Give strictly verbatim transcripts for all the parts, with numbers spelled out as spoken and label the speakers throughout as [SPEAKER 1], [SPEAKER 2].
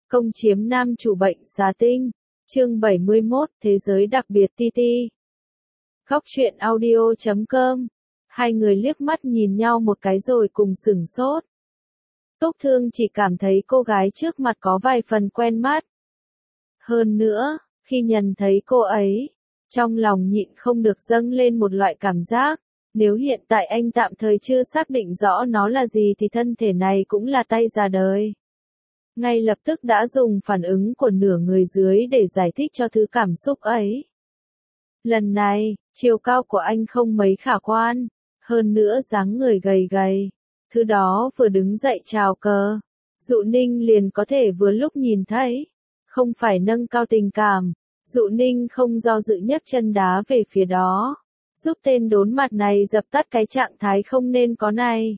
[SPEAKER 1] Công chiếm nam chủ bệnh xà tinh. Chương bảy mươi mốt, Thế giới đặc biệt ti ti. Góc truyện audio chấm com. Hai người liếc mắt nhìn nhau một cái rồi cùng sửng sốt. Túc Thương chỉ cảm thấy cô gái trước mặt có vài phần quen mắt. Hơn nữa, khi nhận thấy cô ấy, trong lòng nhịn không được dâng lên một loại cảm giác. Nếu hiện tại anh tạm thời chưa xác định rõ nó là gì thì thân thể này cũng là tay già đời. Ngay lập tức đã dùng phản ứng của nửa người dưới để giải thích cho thứ cảm xúc ấy. Lần này, chiều cao của anh không mấy khả quan, hơn nữa dáng người gầy gầy. Thứ đó vừa đứng dậy chào cờ, Dụ Ninh liền có thể vừa lúc nhìn thấy. Không phải nâng cao tình cảm, Dụ Ninh không do dự nhấc chân đá về phía đó, giúp tên đốn mặt này dập tắt cái trạng thái không nên có này.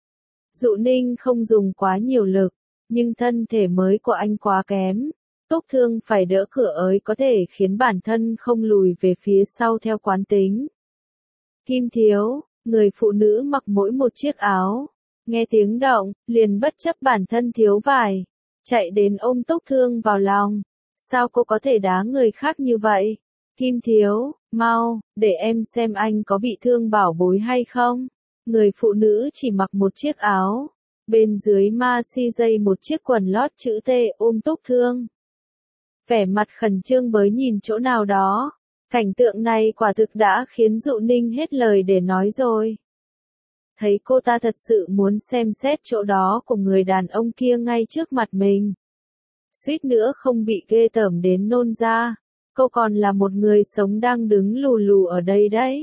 [SPEAKER 1] Dụ Ninh không dùng quá nhiều lực, nhưng thân thể mới của anh quá kém. Túc Thương phải đỡ cửa ấy có thể khiến bản thân không lùi về phía sau theo quán tính. Kim Thiếu, người phụ nữ mặc mỗi một chiếc áo, nghe tiếng động, liền bất chấp bản thân thiếu vải, chạy đến ôm Túc Thương vào lòng. Sao cô có thể đá người khác như vậy? Kim Thiếu, mau, để em xem anh có bị thương bảo bối hay không. Người phụ nữ chỉ mặc một chiếc áo, bên dưới ma si dây một chiếc quần lót chữ T ôm Túc Thương. Vẻ mặt khẩn trương bới nhìn chỗ nào đó. Cảnh tượng này quả thực đã khiến Dụ Ninh hết lời để nói rồi. Thấy cô ta thật sự muốn xem xét chỗ đó của người đàn ông kia ngay trước mặt mình. Suýt nữa không bị ghê tởm đến nôn ra. Cô còn là một người sống đang đứng lù lù ở đây đấy.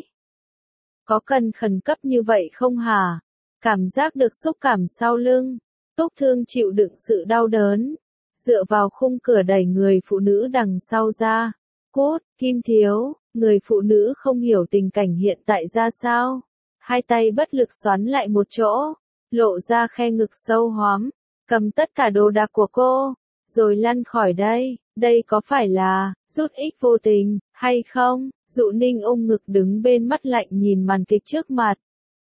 [SPEAKER 1] Có cần khẩn cấp như vậy không hả? Cảm giác được xúc cảm sau lưng. Túc Thương chịu đựng sự đau đớn. Dựa vào khung cửa đẩy người phụ nữ đằng sau ra. Cút, Kim Thiếu, người phụ nữ không hiểu tình cảnh hiện tại ra sao. Hai tay bất lực xoắn lại một chỗ, lộ ra khe ngực sâu hoắm, cầm tất cả đồ đạc của cô, rồi lăn khỏi đây. Đây có phải là rút ích vô tình, hay không? Dụ Ninh ôm ngực đứng bên mắt lạnh nhìn màn kịch trước mặt.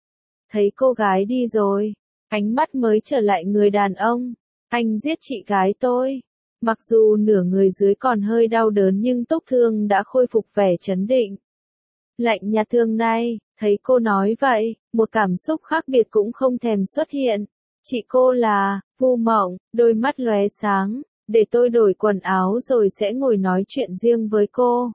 [SPEAKER 1] Thấy cô gái đi rồi, ánh mắt mới trở lại người đàn ông. Anh giết chị gái tôi. Mặc dù nửa người dưới còn hơi đau đớn nhưng Túc Thương đã khôi phục vẻ trấn định. Lạnh nhạt thương này, thấy cô nói vậy, một cảm xúc khác biệt cũng không thèm xuất hiện. Chị cô là Vu Mộng, đôi mắt lóe sáng. Để tôi đổi quần áo rồi sẽ ngồi nói chuyện riêng với cô.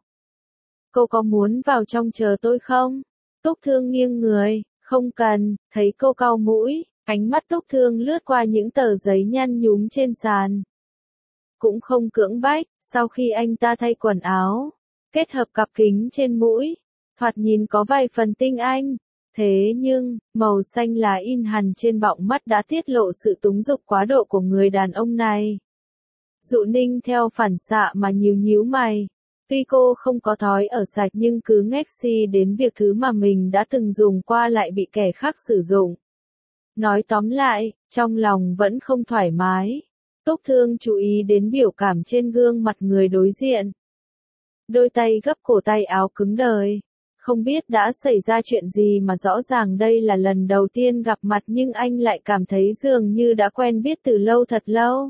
[SPEAKER 1] Cô có muốn vào trong chờ tôi không? Túc Thương nghiêng người, không cần. Thấy cô cau mũi, ánh mắt Túc Thương lướt qua những tờ giấy nhăn nhúm trên sàn. Cũng không cưỡng bách, sau khi anh ta thay quần áo, kết hợp cặp kính trên mũi, thoạt nhìn có vài phần tinh anh. Thế nhưng, màu xanh lá in hằn trên bọng mắt đã tiết lộ sự túng dục quá độ của người đàn ông này. Dụ Ninh theo phản xạ mà nhíu nhíu mày. Tuy cô không có thói ở sạch nhưng cứ ngách si đến việc thứ mà mình đã từng dùng qua lại bị kẻ khác sử dụng. Nói tóm lại, trong lòng vẫn không thoải mái. Túc Thương chú ý đến biểu cảm trên gương mặt người đối diện. Đôi tay gấp cổ tay áo cứng đờ. Không biết đã xảy ra chuyện gì mà rõ ràng đây là lần đầu tiên gặp mặt nhưng anh lại cảm thấy dường như đã quen biết từ lâu thật lâu.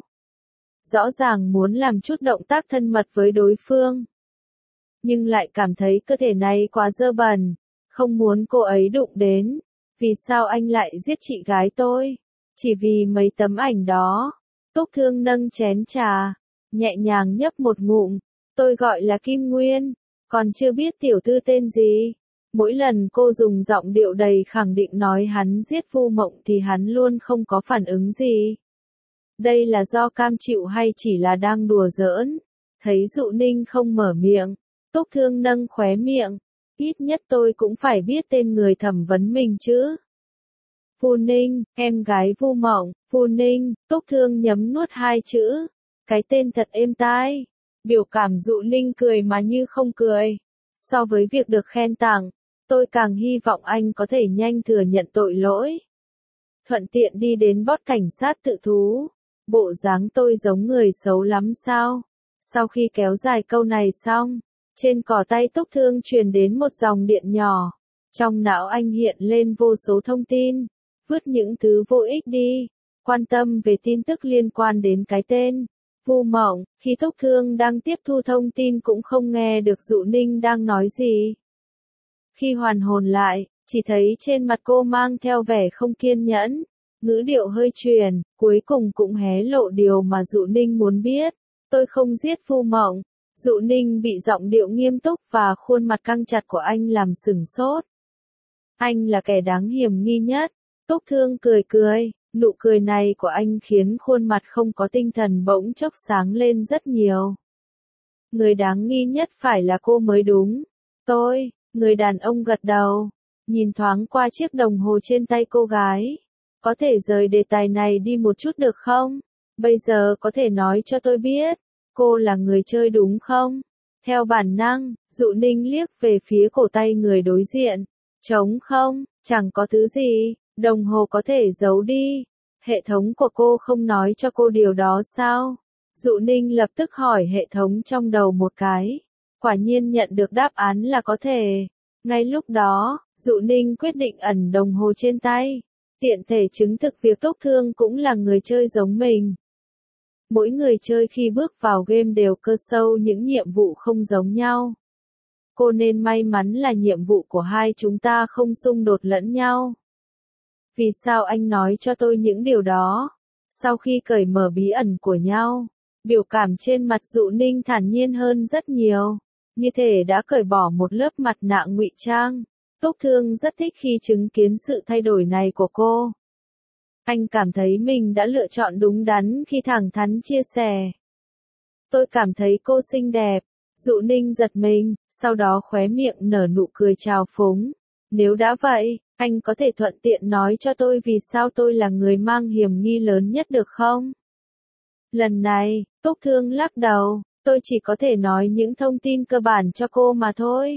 [SPEAKER 1] Rõ ràng muốn làm chút động tác thân mật với đối phương. Nhưng lại cảm thấy cơ thể này quá dơ bẩn. Không muốn cô ấy đụng đến. Vì sao anh lại giết chị gái tôi? Chỉ vì mấy tấm ảnh đó. Túc Thương nâng chén trà, nhẹ nhàng nhấp một ngụm. Tôi gọi là Kim Nguyên, còn chưa biết tiểu thư tên gì. Mỗi lần cô dùng giọng điệu đầy khẳng định nói hắn giết Vu Mộng thì hắn luôn không có phản ứng gì. Đây là do cam chịu hay chỉ là đang đùa giỡn? Thấy Dụ Ninh không mở miệng, Túc Thương nâng khóe miệng. Ít nhất tôi cũng phải biết tên người thẩm vấn mình chứ. Vu Ninh, em gái Vu Mộng. Vu Ninh, Túc Thương nhấm nuốt hai chữ. Cái tên thật êm tai. Biểu cảm Dụ Ninh cười mà như không cười. So với việc được khen tặng, tôi càng hy vọng anh có thể nhanh thừa nhận tội lỗi. Thuận tiện đi đến bót cảnh sát tự thú. Bộ dáng tôi giống người xấu lắm sao? Sau khi kéo dài câu này xong, trên cỏ tay Túc Thương truyền đến một dòng điện nhỏ. Trong não anh hiện lên vô số thông tin. Vứt những thứ vô ích đi. Quan tâm về tin tức liên quan đến cái tên. Vu Mộng, khi Túc Thương đang tiếp thu thông tin cũng không nghe được Dụ Ninh đang nói gì. Khi hoàn hồn lại, chỉ thấy trên mặt cô mang theo vẻ không kiên nhẫn, ngữ điệu hơi truyền, cuối cùng cũng hé lộ điều mà Dụ Ninh muốn biết. Tôi không giết Vu Mộng. Dụ Ninh bị giọng điệu nghiêm túc và khuôn mặt căng chặt của anh làm sửng sốt. Anh là kẻ đáng hiểm nghi nhất. Túc Thương cười cười, nụ cười này của anh khiến khuôn mặt không có tinh thần bỗng chốc sáng lên rất nhiều. Người đáng nghi nhất phải là cô mới đúng. Tôi, người đàn ông gật đầu, nhìn thoáng qua chiếc đồng hồ trên tay cô gái. Có thể rời đề tài này đi một chút được không? Bây giờ có thể nói cho tôi biết, cô là người chơi đúng không? Theo bản năng, Dụ Ninh liếc về phía cổ tay người đối diện. Trống không, chẳng có thứ gì, đồng hồ có thể giấu đi. Hệ thống của cô không nói cho cô điều đó sao? Dụ Ninh lập tức hỏi hệ thống trong đầu một cái. Quả nhiên nhận được đáp án là có thể. Ngay lúc đó, Dụ Ninh quyết định ẩn đồng hồ trên tay. Tiện thể chứng thực việc Túc Thương cũng là người chơi giống mình. Mỗi người chơi khi bước vào game đều cơ sâu những nhiệm vụ không giống nhau. Cô nên may mắn là nhiệm vụ của hai chúng ta không xung đột lẫn nhau. Vì sao anh nói cho tôi những điều đó? Sau khi cởi mở bí ẩn của nhau, biểu cảm trên mặt Dụ Ninh thản nhiên hơn rất nhiều. Như thể đã cởi bỏ một lớp mặt nạ ngụy trang. Túc Thương rất thích khi chứng kiến sự thay đổi này của cô. Anh cảm thấy mình đã lựa chọn đúng đắn khi thẳng thắn chia sẻ. Tôi cảm thấy cô xinh đẹp. Dụ Ninh giật mình, sau đó khóe miệng nở nụ cười trào phúng. Nếu đã vậy, anh có thể thuận tiện nói cho tôi vì sao tôi là người mang hiểm nghi lớn nhất được không? Lần này, Túc Thương lắc đầu, tôi chỉ có thể nói những thông tin cơ bản cho cô mà thôi.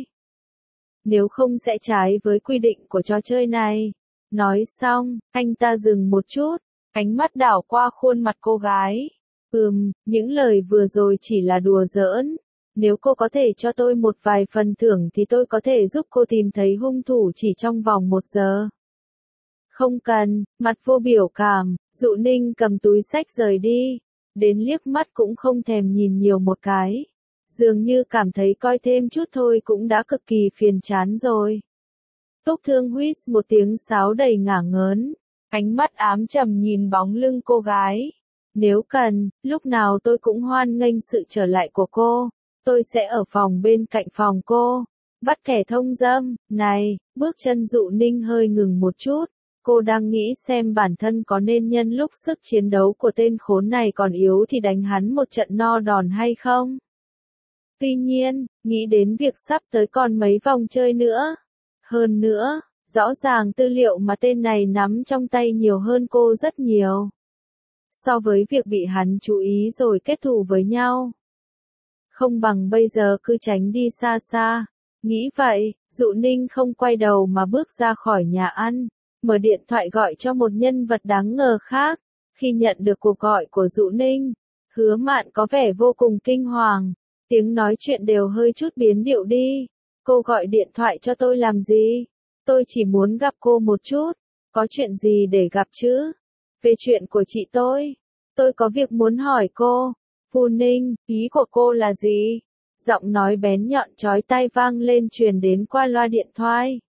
[SPEAKER 1] Nếu không sẽ trái với quy định của trò chơi này. Nói xong, anh ta dừng một chút, ánh mắt đảo qua khuôn mặt cô gái. Ừm, những lời vừa rồi chỉ là đùa giỡn. Nếu cô có thể cho tôi một vài phần thưởng thì tôi có thể giúp cô tìm thấy hung thủ chỉ trong vòng một giờ. Không cần, mặt vô biểu cảm, Dụ Ninh cầm túi xách rời đi. Đến liếc mắt cũng không thèm nhìn nhiều một cái. Dường như cảm thấy coi thêm chút thôi cũng đã cực kỳ phiền chán rồi. Túc Thương huýt một tiếng sáo đầy ngả ngớn. Ánh mắt ám trầm nhìn bóng lưng cô gái. Nếu cần, lúc nào tôi cũng hoan nghênh sự trở lại của cô. Tôi sẽ ở phòng bên cạnh phòng cô. Bắt kẻ thông dâm, này, bước chân Dụ Ninh hơi ngừng một chút. Cô đang nghĩ xem bản thân có nên nhân lúc sức chiến đấu của tên khốn này còn yếu thì đánh hắn một trận no đòn hay không? Tuy nhiên, nghĩ đến việc sắp tới còn mấy vòng chơi nữa. Hơn nữa, rõ ràng tư liệu mà tên này nắm trong tay nhiều hơn cô rất nhiều. So với việc bị hắn chú ý rồi kết thù với nhau. Không bằng bây giờ cứ tránh đi xa xa. Nghĩ vậy, Dụ Ninh không quay đầu mà bước ra khỏi nhà ăn. Mở điện thoại gọi cho một nhân vật đáng ngờ khác. Khi nhận được cuộc gọi của Dụ Ninh, Hứa Mạn có vẻ vô cùng kinh hoàng. Tiếng nói chuyện đều hơi chút biến điệu đi. Cô gọi điện thoại cho tôi làm gì? Tôi chỉ muốn gặp cô một chút. Có chuyện gì để gặp chứ? Về chuyện của chị tôi. Tôi có việc muốn hỏi cô. Vu Ninh, ý của cô là gì? Giọng nói bén nhọn chói tai vang lên truyền đến qua loa điện thoại.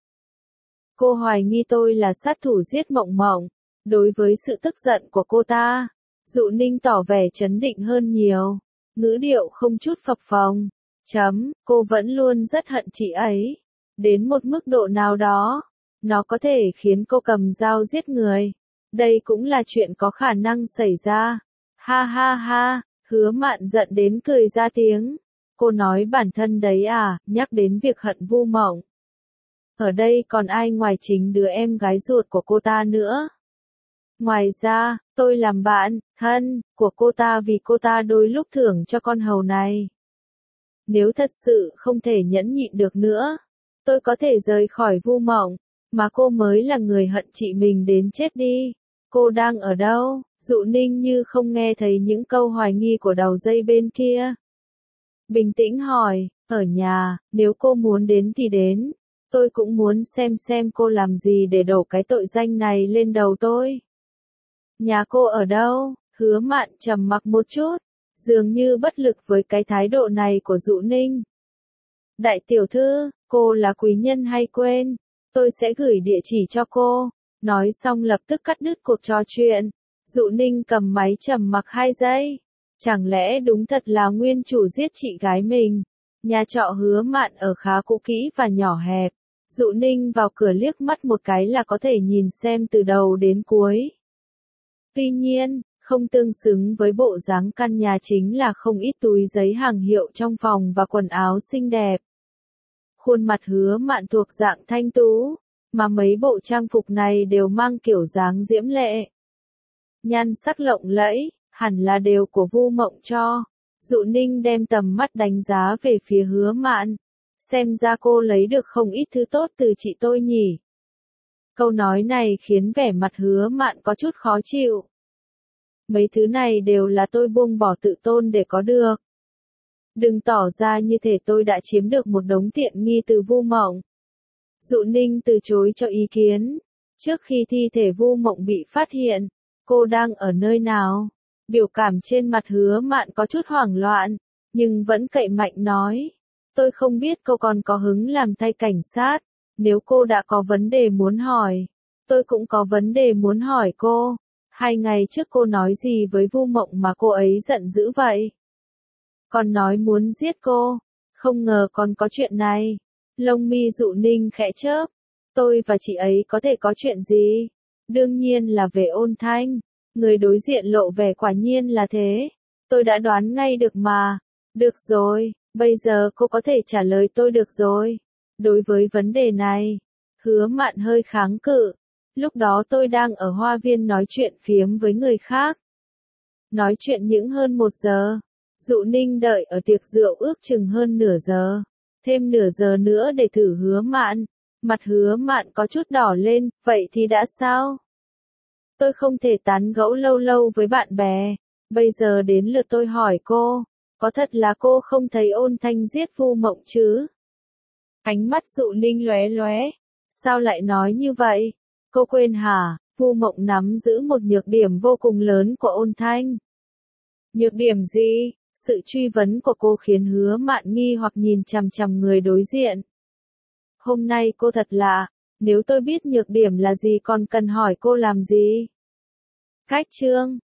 [SPEAKER 1] Cô hoài nghi tôi là sát thủ giết Mộng Mộng. Đối với sự tức giận của cô ta, Dụ Ninh tỏ vẻ trấn định hơn nhiều. Ngữ điệu không chút phập phồng. Chấm, cô vẫn luôn rất hận chị ấy. Đến một mức độ nào đó, nó có thể khiến cô cầm dao giết người. Đây cũng là chuyện có khả năng xảy ra. Ha ha ha, Hứa Mạn giận đến cười ra tiếng. Cô nói bản thân đấy à, nhắc đến việc hận Vu Mộng. Ở đây còn ai ngoài chính đứa em gái ruột của cô ta nữa. Ngoài ra, tôi làm bạn, thân, của cô ta vì cô ta đôi lúc thưởng cho con hầu này. Nếu thật sự không thể nhẫn nhịn được nữa, tôi có thể rời khỏi Vu Mộng, mà cô mới là người hận chị mình đến chết đi. Cô đang ở đâu? Dụ Ninh như không nghe thấy những câu hoài nghi của đầu dây bên kia. Bình tĩnh hỏi, ở nhà, nếu cô muốn đến thì đến. Tôi cũng muốn xem xem cô làm gì để đổ cái tội danh này lên đầu tôi. Nhà cô ở đâu? Hứa Mạn trầm mặc một chút, dường như bất lực với cái thái độ này của Dụ Ninh. Đại tiểu thư, cô là quý nhân hay quên? Tôi sẽ gửi địa chỉ cho cô. Nói xong lập tức cắt đứt cuộc trò chuyện. Dụ Ninh cầm máy trầm mặc hai giây. Chẳng lẽ đúng thật là nguyên chủ giết chị gái mình? Nhà trọ Hứa Mạn ở khá cũ kỹ và nhỏ hẹp. Dụ Ninh vào cửa liếc mắt một cái là có thể nhìn xem từ đầu đến cuối. Tuy nhiên, không tương xứng với bộ dáng căn nhà chính là không ít túi giấy hàng hiệu trong phòng và quần áo xinh đẹp. Khuôn mặt Hứa Mạn thuộc dạng thanh tú, mà mấy bộ trang phục này đều mang kiểu dáng diễm lệ. Nhan sắc lộng lẫy, hẳn là đều của Vu Mộng cho. Dụ Ninh đem tầm mắt đánh giá về phía Hứa Mạn. Xem ra cô lấy được không ít thứ tốt từ chị tôi nhỉ. Câu nói này khiến vẻ mặt Hứa Mạn có chút khó chịu. Mấy thứ này đều là tôi buông bỏ tự tôn để có được. Đừng tỏ ra như thể tôi đã chiếm được một đống tiện nghi từ Vu Mộng. Dụ Ninh từ chối cho ý kiến. Trước khi thi thể Vu Mộng bị phát hiện, cô đang ở nơi nào? Biểu cảm trên mặt Hứa Mạn có chút hoảng loạn, nhưng vẫn cậy mạnh nói. Tôi không biết cô còn có hứng làm thay cảnh sát. Nếu cô đã có vấn đề muốn hỏi, tôi cũng có vấn đề muốn hỏi cô. Hai ngày trước cô nói gì với Vu Mộng mà cô ấy giận dữ vậy? Còn nói muốn giết cô. Không ngờ còn có chuyện này. Lông mi Dụ Ninh khẽ chớp. Tôi và chị ấy có thể có chuyện gì? Đương nhiên là về Ôn Thanh. Người đối diện lộ vẻ quả nhiên là thế. Tôi đã đoán ngay được mà. Được rồi, bây giờ cô có thể trả lời tôi được rồi. Đối với vấn đề này, Hứa Mạn hơi kháng cự. Lúc đó tôi đang ở hoa viên nói chuyện phiếm với người khác. Nói chuyện những hơn một giờ. Dụ Ninh đợi ở tiệc rượu ước chừng hơn nửa giờ. Thêm nửa giờ nữa để thử Hứa Mạn. Mặt Hứa Mạn có chút đỏ lên, vậy thì đã sao? Tôi không thể tán gẫu lâu lâu với bạn bè. Bây giờ đến lượt tôi hỏi cô. Có thật là cô không thấy Ôn Thanh giết Vu Mộng chứ? Ánh mắt Dụ Ninh lóe lóe. Sao lại nói như vậy? Cô quên hả? Vu Mộng nắm giữ một nhược điểm vô cùng lớn của Ôn Thanh. Nhược điểm gì? Sự truy vấn của cô khiến Hứa Mạn nghi hoặc nhìn chằm chằm người đối diện. Hôm nay cô thật lạ. Nếu tôi biết nhược điểm là gì còn cần hỏi cô làm gì? Cách chương